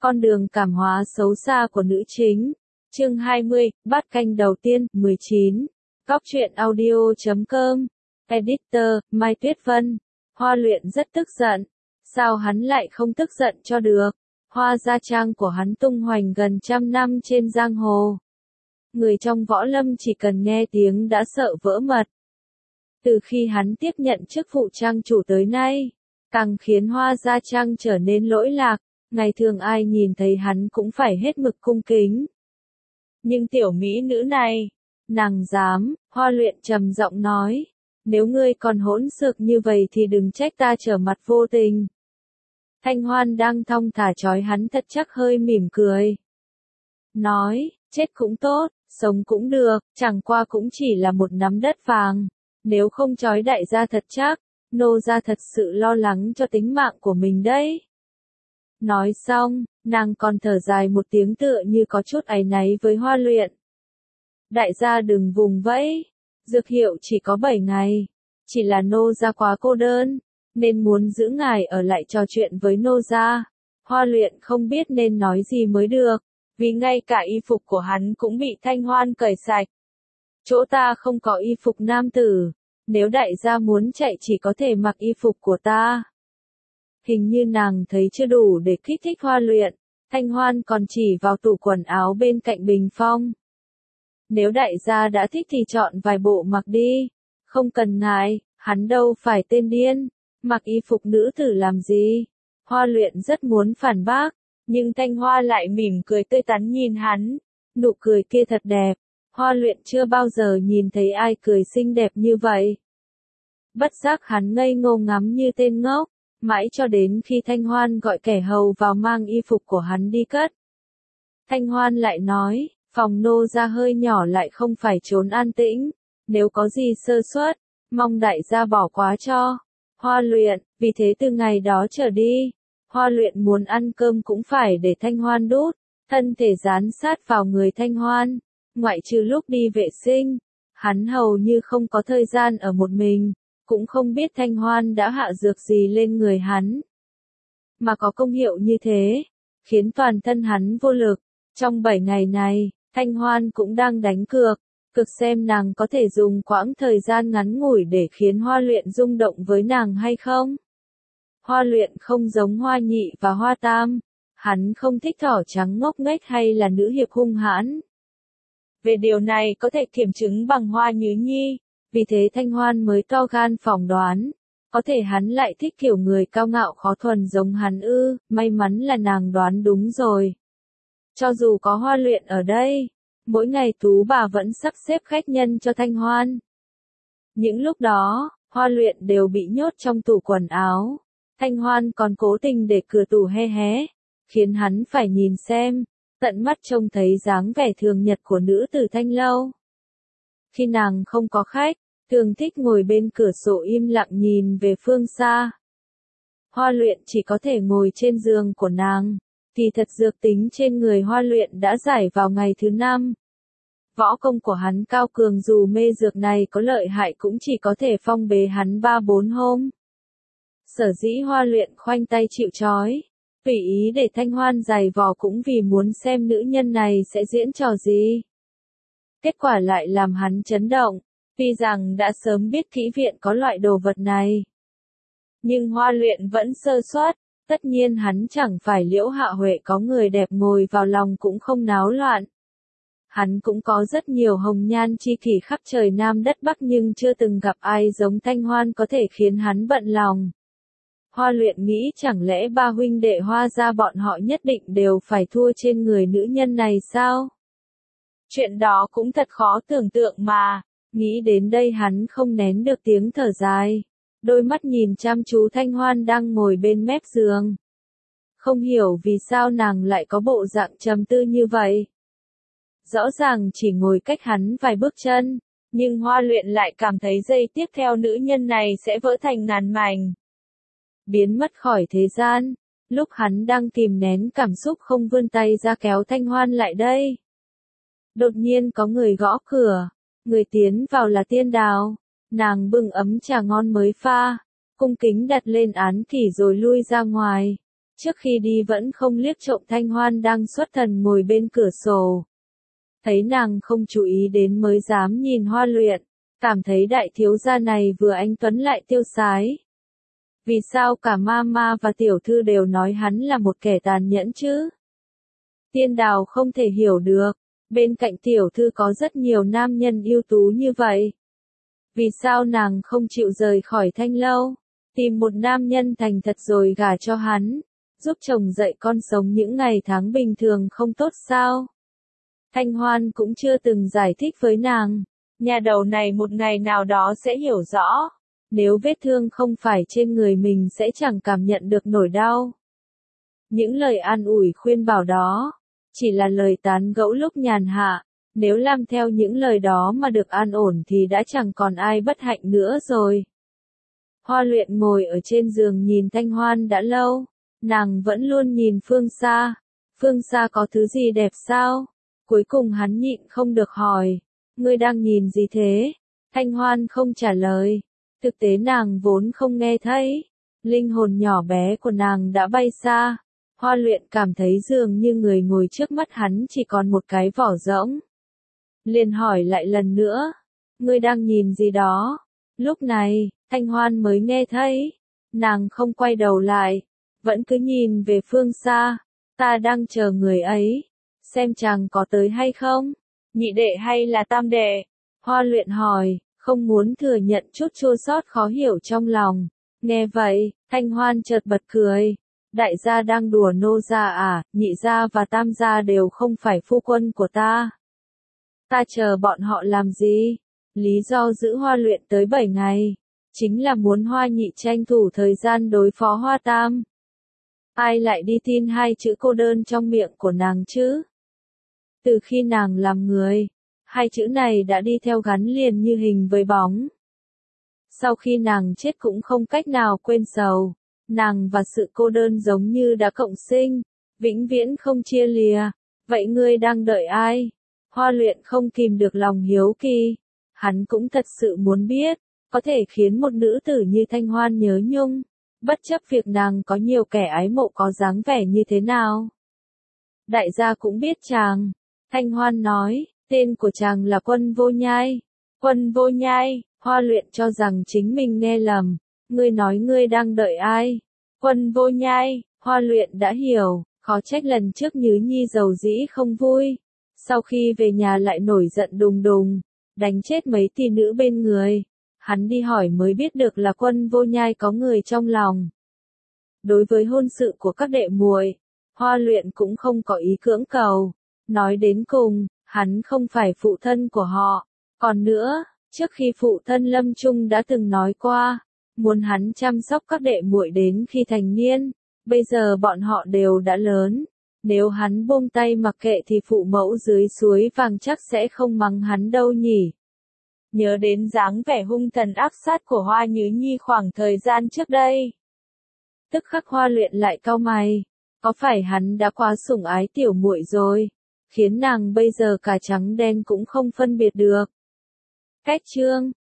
Con đường cảm hóa xấu xa của nữ chính. Chương 20, bát canh đầu tiên, 19. Cóc truyện audio.com. Editor, Mai Tuyết Vân. Hoa Luyện rất tức giận. Sao hắn lại không tức giận cho được? Hoa gia trang của hắn tung hoành gần trăm năm trên giang hồ. Người trong võ lâm chỉ cần nghe tiếng đã sợ vỡ mật. Từ khi hắn tiếp nhận chức vụ trang chủ tới nay, càng khiến Hoa gia trang trở nên lỗi lạc. Ngày thường ai nhìn thấy hắn cũng phải hết mực cung kính. Nhưng tiểu mỹ nữ này, nàng dám, Hoa Luyện trầm giọng nói, nếu ngươi còn hỗn xược như vậy thì đừng trách ta trở mặt vô tình. Thanh Hoan đang thong thả trói hắn thật chắc hơi mỉm cười. Nói, chết cũng tốt, sống cũng được, chẳng qua cũng chỉ là một nắm đất vàng. Nếu không trói đại gia thật chắc, nô gia thật sự lo lắng cho tính mạng của mình đấy. Nói xong, nàng còn thở dài một tiếng tựa như có chút áy náy với Hoa Luyện. Đại gia đừng vùng vẫy, dược hiệu chỉ có 7 ngày, chỉ là nô gia quá cô đơn, nên muốn giữ ngài ở lại trò chuyện với nô gia. Hoa Luyện không biết nên nói gì mới được, vì ngay cả y phục của hắn cũng bị Thanh Hoan cởi sạch. Chỗ ta không có y phục nam tử, nếu đại gia muốn chạy chỉ có thể mặc y phục của ta. Hình như nàng thấy chưa đủ để kích thích Hoa Luyện, Thanh Hoan còn chỉ vào tủ quần áo bên cạnh bình phong. Nếu đại gia đã thích thì chọn vài bộ mặc đi, không cần ngại, hắn đâu phải tên điên, mặc y phục nữ tử làm gì. Hoa Luyện rất muốn phản bác, nhưng Thanh Hoa lại mỉm cười tươi tắn nhìn hắn, nụ cười kia thật đẹp, Hoa Luyện chưa bao giờ nhìn thấy ai cười xinh đẹp như vậy. Bất giác hắn ngây ngô ngắm như tên ngốc. Mãi cho đến khi Thanh Hoan gọi kẻ hầu vào mang y phục của hắn đi cất. Thanh Hoan lại nói, phòng nô gia hơi nhỏ lại không phải trốn an tĩnh, nếu có gì sơ suất, mong đại gia bỏ qua cho. Hoa Luyện, vì thế từ ngày đó trở đi, Hoa Luyện muốn ăn cơm cũng phải để Thanh Hoan đút, thân thể dán sát vào người Thanh Hoan, ngoại trừ lúc đi vệ sinh, hắn hầu như không có thời gian ở một mình. Cũng không biết Thanh Hoan đã hạ dược gì lên người hắn, mà có công hiệu như thế, khiến toàn thân hắn vô lực. Trong 7 ngày này, Thanh Hoan cũng đang đánh cược xem nàng có thể dùng quãng thời gian ngắn ngủi để khiến Hoa Luyện rung động với nàng hay không. Hoa Luyện không giống Hoa Nhị và Hoa Tam, hắn không thích thỏ trắng ngốc nghếch hay là nữ hiệp hung hãn. Về điều này có thể kiểm chứng bằng Hoa Nhứ Nhi. Vì thế Thanh Hoan mới to gan phỏng đoán, có thể hắn lại thích kiểu người cao ngạo khó thuần giống hắn ư, may mắn là nàng đoán đúng rồi. Cho dù có Hoa Luyện ở đây, mỗi ngày Tú bà vẫn sắp xếp khách nhân cho Thanh Hoan. Những lúc đó, Hoa Luyện đều bị nhốt trong tủ quần áo, Thanh Hoan còn cố tình để cửa tủ hé hé, khiến hắn phải nhìn xem, tận mắt trông thấy dáng vẻ thường nhật của nữ tử Thanh Lâu. Khi nàng không có khách, thường thích ngồi bên cửa sổ im lặng nhìn về phương xa. Hoa Luyện chỉ có thể ngồi trên giường của nàng, thì thật dược tính trên người Hoa Luyện đã giải vào ngày thứ 5. Võ công của hắn cao cường dù mê dược này có lợi hại cũng chỉ có thể phong bế hắn 3-4 hôm. Sở dĩ Hoa Luyện khoanh tay chịu trói, tùy ý để Thanh Hoan giày vò cũng vì muốn xem nữ nhân này sẽ diễn trò gì. Kết quả lại làm hắn chấn động, tuy rằng đã sớm biết kỹ viện có loại đồ vật này. Nhưng Hoa Luyện vẫn sơ suất, tất nhiên hắn chẳng phải Liễu Hạ Huệ có người đẹp ngồi vào lòng cũng không náo loạn. Hắn cũng có rất nhiều hồng nhan chi kỷ khắp trời Nam đất Bắc nhưng chưa từng gặp ai giống Thanh Hoan có thể khiến hắn bận lòng. Hoa Luyện nghĩ chẳng lẽ ba huynh đệ Hoa gia bọn họ nhất định đều phải thua trên người nữ nhân này sao? Chuyện đó cũng thật khó tưởng tượng mà, nghĩ đến đây hắn không nén được tiếng thở dài, đôi mắt nhìn chăm chú Thanh Hoan đang ngồi bên mép giường. Không hiểu vì sao nàng lại có bộ dạng trầm tư như vậy. Rõ ràng chỉ ngồi cách hắn vài bước chân, nhưng Hoa Luyện lại cảm thấy giây tiếp theo nữ nhân này sẽ vỡ thành ngàn mảnh. Biến mất khỏi thế gian, lúc hắn đang kìm nén cảm xúc không vươn tay ra kéo Thanh Hoan lại đây. Đột nhiên có người gõ cửa, người tiến vào là Tiên Đào, nàng bưng ấm trà ngon mới pha, cung kính đặt lên án kỷ rồi lui ra ngoài. Trước khi đi vẫn không liếc trộm Thanh Hoan đang xuất thần ngồi bên cửa sổ. Thấy nàng không chú ý đến mới dám nhìn Hoa Luyện, cảm thấy đại thiếu gia này vừa anh tuấn lại tiêu sái. Vì sao cả mama và tiểu thư đều nói hắn là một kẻ tàn nhẫn chứ? Tiên Đào không thể hiểu được, bên cạnh tiểu thư có rất nhiều nam nhân ưu tú như vậy. Vì sao nàng không chịu rời khỏi Thanh lâu, tìm một nam nhân thành thật rồi gả cho hắn, giúp chồng dạy con sống những ngày tháng bình thường không tốt sao? Thanh Hoan cũng chưa từng giải thích với nàng, nhà đầu này một ngày nào đó sẽ hiểu rõ, nếu vết thương không phải trên người mình sẽ chẳng cảm nhận được nỗi đau. Những lời an ủi khuyên bảo đó, chỉ là lời tán gẫu lúc nhàn hạ, nếu làm theo những lời đó mà được an ổn thì đã chẳng còn ai bất hạnh nữa rồi. Hoa Luyện ngồi ở trên giường nhìn Thanh Hoan đã lâu, nàng vẫn luôn nhìn phương xa. Phương xa có thứ gì đẹp sao? Cuối cùng hắn nhịn không được hỏi, ngươi đang nhìn gì thế? Thanh Hoan không trả lời, thực tế nàng vốn không nghe thấy, linh hồn nhỏ bé của nàng đã bay xa. Hoa Luyện cảm thấy dường như người ngồi trước mắt hắn chỉ còn một cái vỏ rỗng. Liền hỏi lại lần nữa, ngươi đang nhìn gì đó? Lúc này, Thanh Hoan mới nghe thấy, nàng không quay đầu lại, vẫn cứ nhìn về phương xa, ta đang chờ người ấy, xem chàng có tới hay không, nhị đệ hay là tam đệ? Hoa Luyện hỏi, không muốn thừa nhận chút chua xót khó hiểu trong lòng. Nghe vậy, Thanh Hoan chợt bật cười. Đại gia đang đùa nô gia à, nhị gia và tam gia đều không phải phu quân của ta. Ta chờ bọn họ làm gì? Lý do giữ Hoa Luyện tới 7 ngày, chính là muốn Hoa nhị tranh thủ thời gian đối phó Hoa tam. Ai lại đi tin hai chữ cô đơn trong miệng của nàng chứ? Từ khi nàng làm người, hai chữ này đã đi theo gắn liền như hình với bóng. Sau khi nàng chết cũng không cách nào quên sầu. Nàng và sự cô đơn giống như đã cộng sinh, vĩnh viễn không chia lìa. Vậy ngươi đang đợi ai? Hoa Luyện không kìm được lòng hiếu kỳ. Hắn cũng thật sự muốn biết, có thể khiến một nữ tử như Thanh Hoan nhớ nhung, bất chấp việc nàng có nhiều kẻ ái mộ có dáng vẻ như thế nào. Đại gia cũng biết chàng. Thanh Hoan nói, tên của chàng là Quân Vô Nhai. Quân Vô Nhai, Hoa Luyện cho rằng chính mình nghe lầm. Ngươi nói ngươi đang đợi ai? Quân Vô Nhai, Hoa Luyện đã hiểu, khó trách lần trước Nhứ Nhi giàu dĩ không vui. Sau khi về nhà lại nổi giận đùng đùng, đánh chết mấy tỷ nữ bên người. Hắn đi hỏi mới biết được là Quân Vô Nhai có người trong lòng. Đối với hôn sự của các đệ muội, Hoa Luyện cũng không có ý cưỡng cầu. Nói đến cùng, hắn không phải phụ thân của họ. Còn nữa, trước khi phụ thân lâm chung đã từng nói qua, muốn hắn chăm sóc các đệ muội đến khi thành niên, bây giờ bọn họ đều đã lớn. Nếu hắn buông tay mặc kệ thì phụ mẫu dưới suối vàng chắc sẽ không mắng hắn đâu nhỉ. Nhớ đến dáng vẻ hung thần ác sát của Hoa Nhứ Nhi khoảng thời gian trước đây. Tức khắc Hoa Luyện lại cau mày, có phải hắn đã quá sủng ái tiểu muội rồi, khiến nàng bây giờ cả trắng đen cũng không phân biệt được. Kết chương